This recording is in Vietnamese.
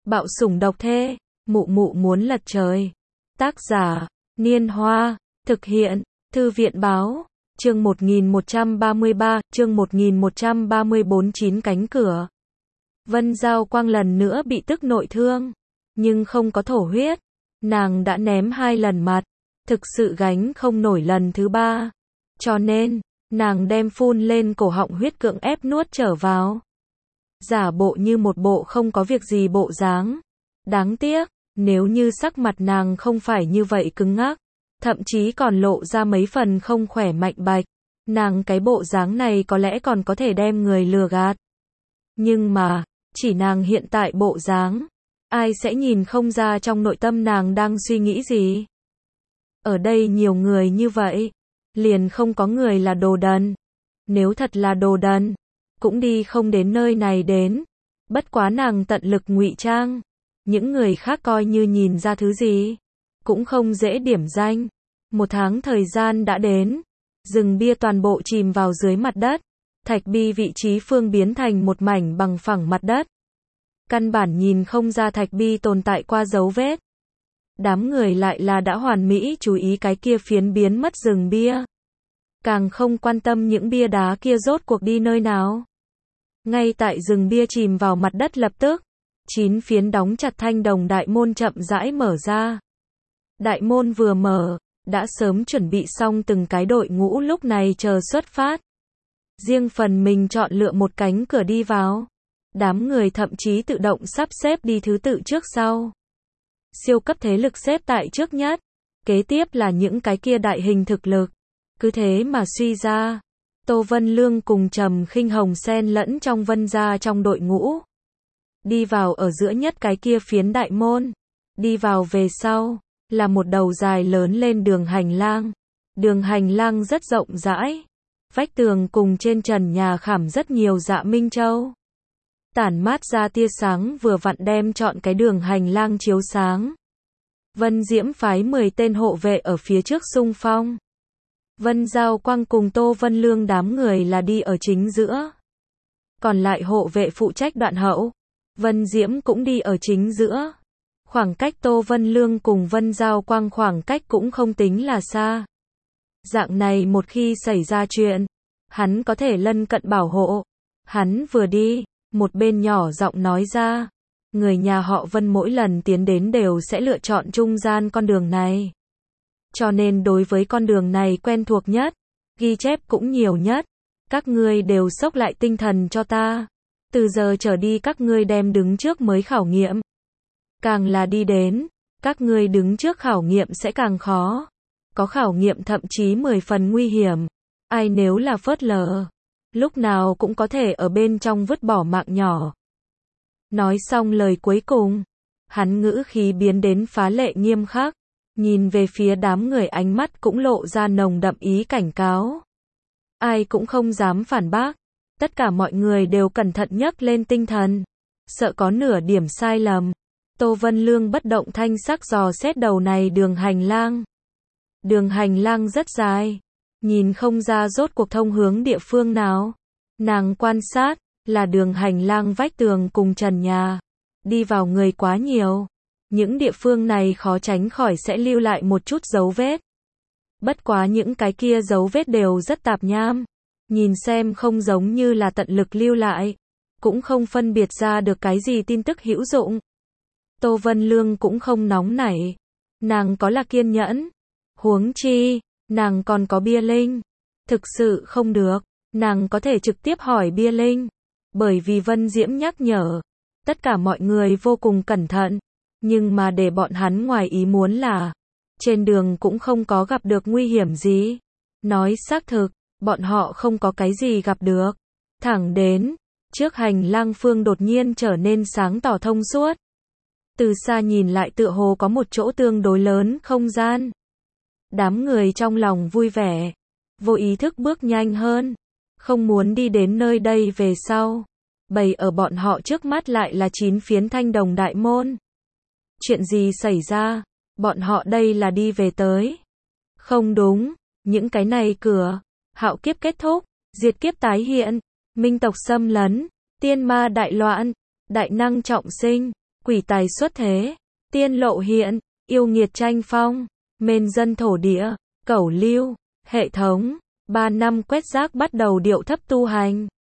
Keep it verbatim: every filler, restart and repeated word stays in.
Bạo sủng độc thê, mụ mụ muốn lật trời. Tác giả, Niên Hoa, thực hiện, Thư viện báo, chương một nghìn một trăm ba mươi ba, chương một nghìn một trăm ba mươi bốn chín cánh cửa. Vân Giao Quang lần nữa bị tức nội thương, nhưng không có thổ huyết. Nàng đã ném hai lần mặt, thực sự gánh không nổi lần thứ ba. Cho nên, nàng đem phun lên cổ họng huyết cưỡng ép nuốt trở vào. Giả bộ như một bộ không có việc gì bộ dáng. Đáng tiếc, nếu như sắc mặt nàng không phải như vậy cứng ngắc, thậm chí còn lộ ra mấy phần không khỏe mạnh bạch, nàng cái bộ dáng này có lẽ còn có thể đem người lừa gạt. Nhưng mà, chỉ nàng hiện tại bộ dáng, ai sẽ nhìn không ra trong nội tâm nàng đang suy nghĩ gì. Ở đây nhiều người như vậy, liền không có người là đồ đần. Nếu thật là đồ đần, cũng đi không đến nơi này đến. Bất quá nàng tận lực ngụy trang, những người khác coi như nhìn ra thứ gì, cũng không dễ điểm danh. Một tháng thời gian đã đến, rừng bia toàn bộ chìm vào dưới mặt đất, thạch bi vị trí phương biến thành một mảnh bằng phẳng mặt đất. Căn bản nhìn không ra thạch bi tồn tại qua dấu vết. Đám người lại là đã hoàn mỹ chú ý cái kia phiến biến mất rừng bia. Càng không quan tâm những bia đá kia rốt cuộc đi nơi nào. Ngay tại rừng bia chìm vào mặt đất lập tức, chín phiến đóng chặt thanh đồng đại môn chậm rãi mở ra. Đại môn vừa mở, đã sớm chuẩn bị xong từng cái đội ngũ lúc này chờ xuất phát. Riêng phần mình chọn lựa một cánh cửa đi vào. Đám người thậm chí tự động sắp xếp đi thứ tự trước sau. Siêu cấp thế lực xếp tại trước nhất, kế tiếp là những cái kia đại hình thực lực. Cứ thế mà suy ra, Tô Vân Lương cùng Trầm Khinh Hồng xen lẫn trong Vân gia trong đội ngũ. Đi vào ở giữa nhất cái kia phiến đại môn. Đi vào về sau, là một đầu dài lớn lên đường hành lang. Đường hành lang rất rộng rãi. Vách tường cùng trên trần nhà khảm rất nhiều dạ minh châu. Tản mát ra tia sáng vừa vặn đem trọn cái đường hành lang chiếu sáng. Vân Diễm phái mười tên hộ vệ ở phía trước xung phong. Vân Giao Quang cùng Tô Vân Lương đám người là đi ở chính giữa. Còn lại hộ vệ phụ trách đoạn hậu. Vân Diễm cũng đi ở chính giữa. Khoảng cách Tô Vân Lương cùng Vân Giao Quang khoảng cách cũng không tính là xa. Dạng này một khi xảy ra chuyện, hắn có thể lân cận bảo hộ. Hắn vừa đi, một bên nhỏ giọng nói ra. Người nhà họ Vân mỗi lần tiến đến đều sẽ lựa chọn trung gian con đường này. Cho nên đối với con đường này quen thuộc nhất, ghi chép cũng nhiều nhất. Các ngươi đều xốc lại tinh thần cho ta. Từ giờ trở đi các ngươi đem đứng trước mới khảo nghiệm. Càng là đi đến, các ngươi đứng trước khảo nghiệm sẽ càng khó. Có khảo nghiệm thậm chí mười phần nguy hiểm. Ai nếu là phớt lờ, lúc nào cũng có thể ở bên trong vứt bỏ mạng nhỏ. Nói xong lời cuối cùng, hắn ngữ khí biến đến phá lệ nghiêm khắc. Nhìn về phía đám người ánh mắt cũng lộ ra nồng đậm ý cảnh cáo. Ai cũng không dám phản bác. Tất cả mọi người đều cẩn thận nhấc lên tinh thần. Sợ có nửa điểm sai lầm. Tô Vân Lương bất động thanh sắc dò xét đầu này đường hành lang. Đường hành lang rất dài. Nhìn không ra rốt cuộc thông hướng địa phương nào. Nàng quan sát, là đường hành lang vách tường cùng trần nhà. Đi vào người quá nhiều. Những địa phương này khó tránh khỏi sẽ lưu lại một chút dấu vết. Bất quá những cái kia dấu vết đều rất tạp nham. Nhìn xem không giống như là tận lực lưu lại. Cũng không phân biệt ra được cái gì tin tức hữu dụng. Tô Vân Lương cũng không nóng nảy. Nàng có là kiên nhẫn. Huống chi, nàng còn có bia linh. Thực sự không được, nàng có thể trực tiếp hỏi bia linh. Bởi vì Vân Diễm nhắc nhở. Tất cả mọi người vô cùng cẩn thận. Nhưng mà để bọn hắn ngoài ý muốn là, trên đường cũng không có gặp được nguy hiểm gì. Nói xác thực, bọn họ không có cái gì gặp được. Thẳng đến, trước hành lang phương đột nhiên trở nên sáng tỏ thông suốt. Từ xa nhìn lại tựa hồ có một chỗ tương đối lớn không gian. Đám người trong lòng vui vẻ, vô ý thức bước nhanh hơn. Không muốn đi đến nơi đây về sau. Bày ở bọn họ trước mắt lại là chín phiến thanh đồng đại môn. Chuyện gì xảy ra? Bọn họ đây là đi về tới. Không đúng, những cái này cửa. Hạo kiếp kết thúc, diệt kiếp tái hiện, minh tộc xâm lấn, tiên ma đại loạn, đại năng trọng sinh. quỷ tài xuất thế, tiên lộ hiện, yêu nghiệt tranh phong, mên dân thổ địa, cẩu lưu, hệ thống, ba năm quét rác bắt đầu điệu thấp tu hành.